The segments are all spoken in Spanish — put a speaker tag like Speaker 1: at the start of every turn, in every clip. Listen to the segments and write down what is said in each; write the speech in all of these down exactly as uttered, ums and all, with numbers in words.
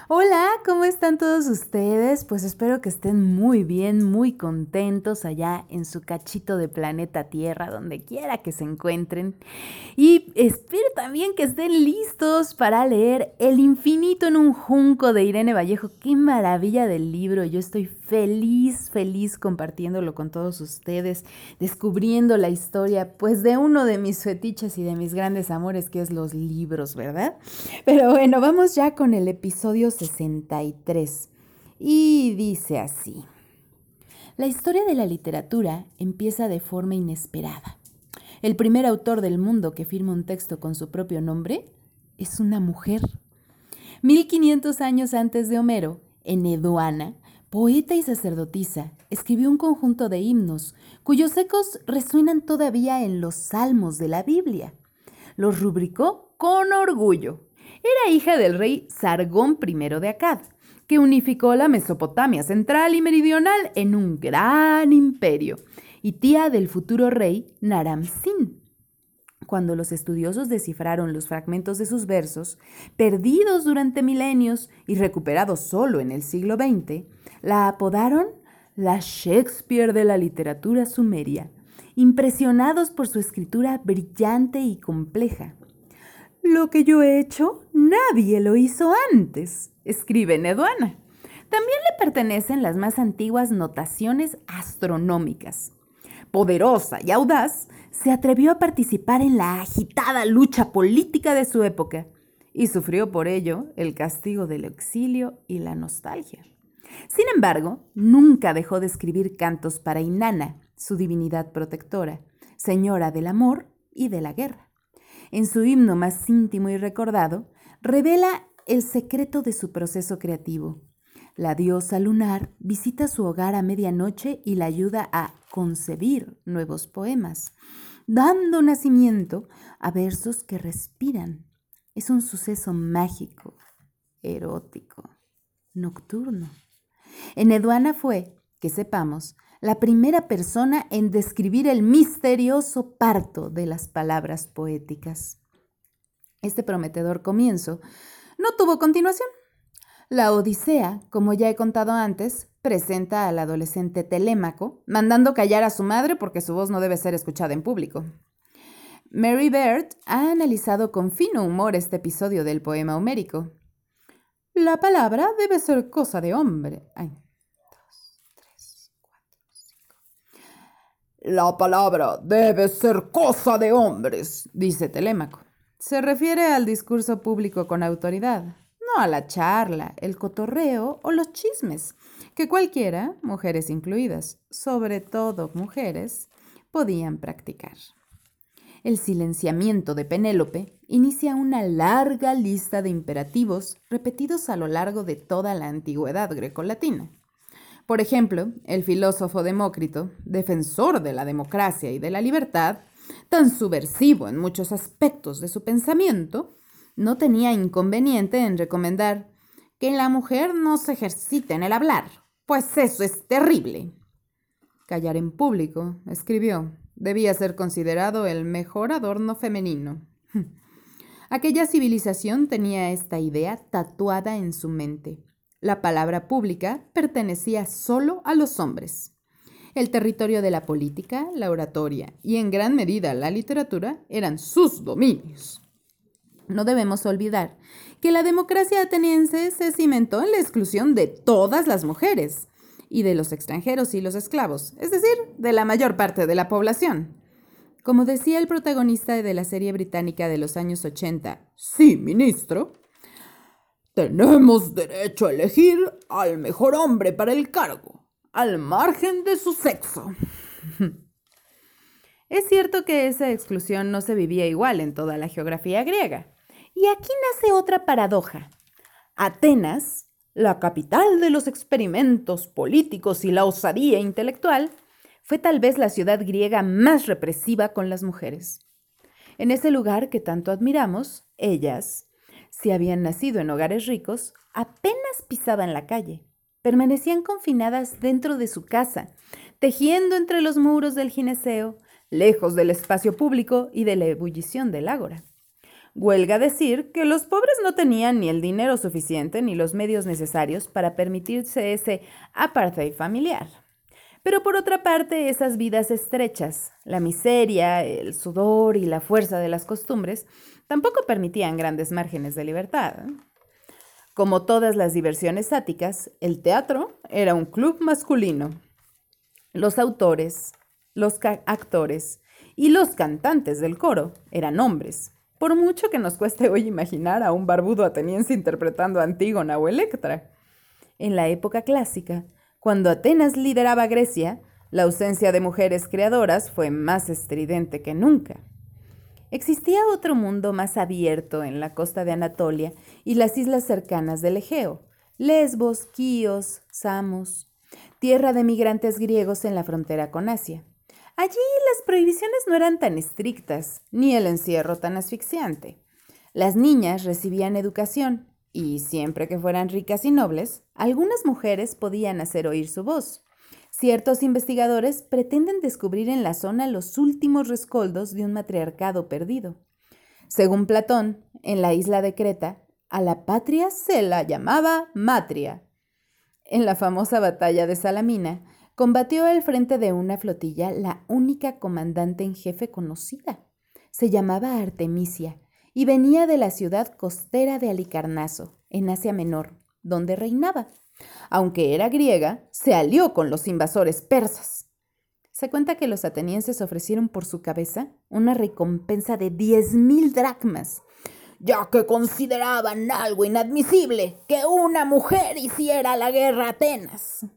Speaker 1: Hola, ¿cómo están todos ustedes? Pues espero que estén muy bien, muy contentos allá en su cachito de planeta Tierra, donde quiera que se encuentren. Y espero también que estén listos para leer El infinito en un junco de Irene Vallejo. ¡Qué maravilla del libro! Yo estoy feliz, feliz compartiéndolo con todos ustedes, descubriendo la historia, pues de uno de mis fetiches y de mis grandes amores, que es los libros, ¿verdad? Pero bueno, vamos ya con el episodio sesenta y tres. Y dice así. La historia de la literatura empieza de forma inesperada. El primer autor del mundo que firma un texto con su propio nombre es una mujer. mil quinientos años antes de Homero, Enedoana, poeta y sacerdotisa, escribió un conjunto de himnos cuyos ecos resuenan todavía en los salmos de la Biblia. Los rubricó con orgullo. Era hija del rey Sargón I de Akkad, que unificó la Mesopotamia central y meridional en un gran imperio, y tía del futuro rey Naram-Sin. Cuando los estudiosos descifraron los fragmentos de sus versos, perdidos durante milenios y recuperados solo en el siglo veinte, la apodaron la Shakespeare de la literatura sumeria, impresionados por su escritura brillante y compleja. Lo que yo he hecho, nadie lo hizo antes, escribe Neduana. También le pertenecen las más antiguas notaciones astronómicas. Poderosa y audaz, se atrevió a participar en la agitada lucha política de su época y sufrió por ello el castigo del exilio y la nostalgia. Sin embargo, nunca dejó de escribir cantos para Inanna, su divinidad protectora, señora del amor y de la guerra. En su himno más íntimo y recordado, revela el secreto de su proceso creativo. La diosa lunar visita su hogar a medianoche y la ayuda a concebir nuevos poemas, dando nacimiento a versos que respiran. Es un suceso mágico, erótico, nocturno. Eneduana fue, que sepamos, la primera persona en describir el misterioso parto de las palabras poéticas. Este prometedor comienzo no tuvo continuación. La Odisea, como ya he contado antes, presenta al adolescente Telémaco, mandando callar a su madre porque su voz no debe ser escuchada en público. Mary Beard ha analizado con fino humor este episodio del poema homérico. La palabra debe ser cosa de hombre. Ay, dos, tres, cuatro, cinco. La palabra debe ser cosa de hombres, dice Telémaco. Se refiere al discurso público con autoridad, no a la charla, el cotorreo o los chismes, que cualquiera, mujeres incluidas, sobre todo mujeres, podían practicar. El silenciamiento de Penélope inicia una larga lista de imperativos repetidos a lo largo de toda la antigüedad grecolatina. Por ejemplo, el filósofo Demócrito, defensor de la democracia y de la libertad, tan subversivo en muchos aspectos de su pensamiento, no tenía inconveniente en recomendar que la mujer no se ejercite en el hablar, pues eso es terrible. Callar en público, escribió, debía ser considerado el mejor adorno femenino. Aquella civilización tenía esta idea tatuada en su mente. La palabra pública pertenecía solo a los hombres. El territorio de la política, la oratoria y en gran medida la literatura eran sus dominios. No debemos olvidar que la democracia ateniense se cimentó en la exclusión de todas las mujeres y de los extranjeros y los esclavos, es decir, de la mayor parte de la población. Como decía el protagonista de la serie británica de los años ochenta, sí, ministro, tenemos derecho a elegir al mejor hombre para el cargo, al margen de su sexo. Es cierto que esa exclusión no se vivía igual en toda la geografía griega. Y aquí nace otra paradoja. Atenas, la capital de los experimentos políticos y la osadía intelectual, fue tal vez la ciudad griega más represiva con las mujeres. En ese lugar que tanto admiramos, ellas, si habían nacido en hogares ricos, apenas pisaban la calle. Permanecían confinadas dentro de su casa, tejiendo entre los muros del gineceo, lejos del espacio público y de la ebullición del ágora. Huelga decir que los pobres no tenían ni el dinero suficiente ni los medios necesarios para permitirse ese apartheid familiar. Pero por otra parte, esas vidas estrechas, la miseria, el sudor y la fuerza de las costumbres, tampoco permitían grandes márgenes de libertad. Como todas las diversiones sáticas, el teatro era un club masculino. Los autores, los actores y los cantantes del coro eran hombres, por mucho que nos cueste hoy imaginar a un barbudo ateniense interpretando a Antígona o Electra. En la época clásica, cuando Atenas lideraba Grecia, la ausencia de mujeres creadoras fue más estridente que nunca. Existía otro mundo más abierto en la costa de Anatolia y las islas cercanas del Egeo, Lesbos, Quíos, Samos, tierra de migrantes griegos en la frontera con Asia. Allí las prohibiciones no eran tan estrictas, ni el encierro tan asfixiante. Las niñas recibían educación y, siempre que fueran ricas y nobles, algunas mujeres podían hacer oír su voz. Ciertos investigadores pretenden descubrir en la zona los últimos rescoldos de un matriarcado perdido. Según Platón, en la isla de Creta, a la patria se la llamaba Matria. En la famosa batalla de Salamina, combatió al frente de una flotilla la única comandante en jefe conocida. Se llamaba Artemisia y venía de la ciudad costera de Halicarnaso, en Asia Menor, donde reinaba. Aunque era griega, se alió con los invasores persas. Se cuenta que los atenienses ofrecieron por su cabeza una recompensa de diez mil dracmas, ya que consideraban algo inadmisible que una mujer hiciera la guerra a Atenas.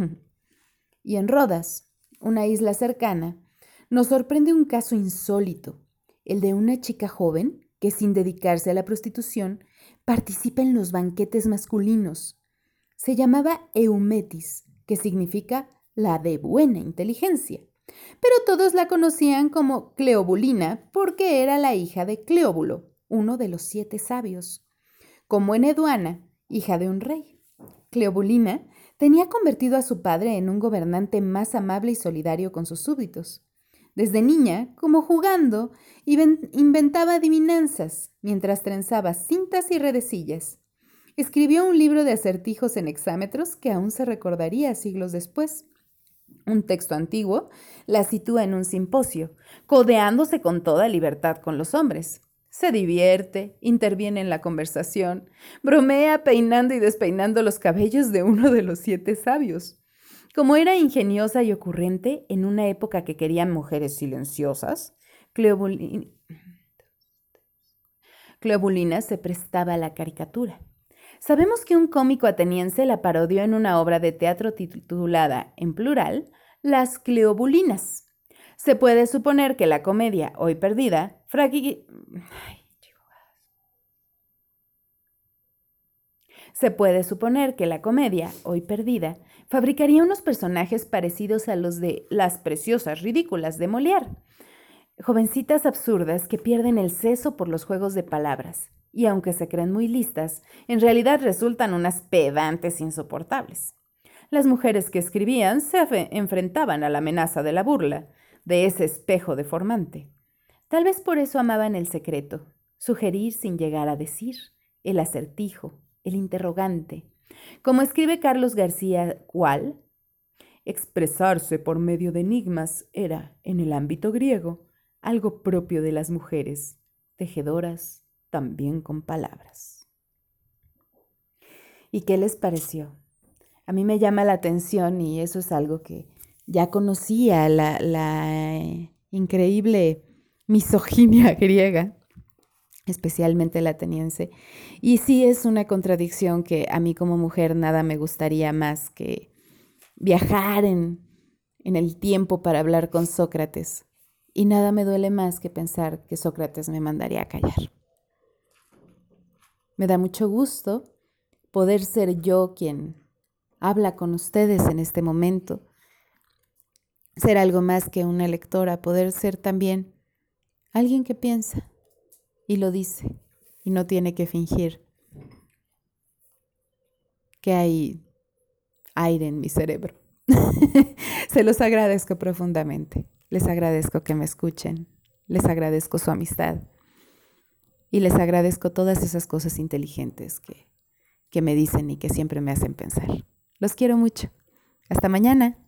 Speaker 1: Y en Rodas, una isla cercana, nos sorprende un caso insólito, el de una chica joven que, sin dedicarse a la prostitución, participa en los banquetes masculinos. Se llamaba Eumetis, que significa la de buena inteligencia, pero todos la conocían como Cleobulina porque era la hija de Cleóbulo, uno de los siete sabios. Como en Eduana, hija de un rey. Cleobulina tenía convertido a su padre en un gobernante más amable y solidario con sus súbditos. Desde niña, como jugando, inventaba adivinanzas mientras trenzaba cintas y redecillas. Escribió un libro de acertijos en hexámetros que aún se recordaría siglos después. Un texto antiguo la sitúa en un simposio, codeándose con toda libertad con los hombres. Se divierte, interviene en la conversación, bromea peinando y despeinando los cabellos de uno de los siete sabios. Como era ingeniosa y ocurrente en una época que querían mujeres silenciosas, Cleobulina, Cleobulina se prestaba a la caricatura. Sabemos que un cómico ateniense la parodió en una obra de teatro titulada, en plural, Las Cleobulinas. Se puede suponer que la comedia, hoy perdida, fragui... Se puede suponer que la comedia, hoy perdida, fabricaría unos personajes parecidos a los de Las Preciosas Ridículas de Molière. Jovencitas absurdas que pierden el seso por los juegos de palabras, y aunque se creen muy listas, en realidad resultan unas pedantes insoportables. Las mujeres que escribían se enfrentaban a la amenaza de la burla, de ese espejo deformante. Tal vez por eso amaban el secreto, sugerir sin llegar a decir, el acertijo, el interrogante. Como escribe Carlos García Cual, expresarse por medio de enigmas era, en el ámbito griego, algo propio de las mujeres, tejedoras también con palabras. ¿Y qué les pareció? A mí me llama la atención y eso es algo que ya conocía, la, la increíble misoginia griega, especialmente la ateniense. Y sí es una contradicción que a mí como mujer nada me gustaría más que viajar en, en el tiempo para hablar con Sócrates. Y nada me duele más que pensar que Sócrates me mandaría a callar. Me da mucho gusto poder ser yo quien habla con ustedes en este momento. Ser algo más que una lectora, poder ser también alguien que piensa y lo dice y no tiene que fingir que hay aire en mi cerebro. Se los agradezco profundamente. Les agradezco que me escuchen. Les agradezco su amistad. y les agradezco todas esas cosas inteligentes que, que me dicen y que siempre me hacen pensar. Los quiero mucho. Hasta mañana.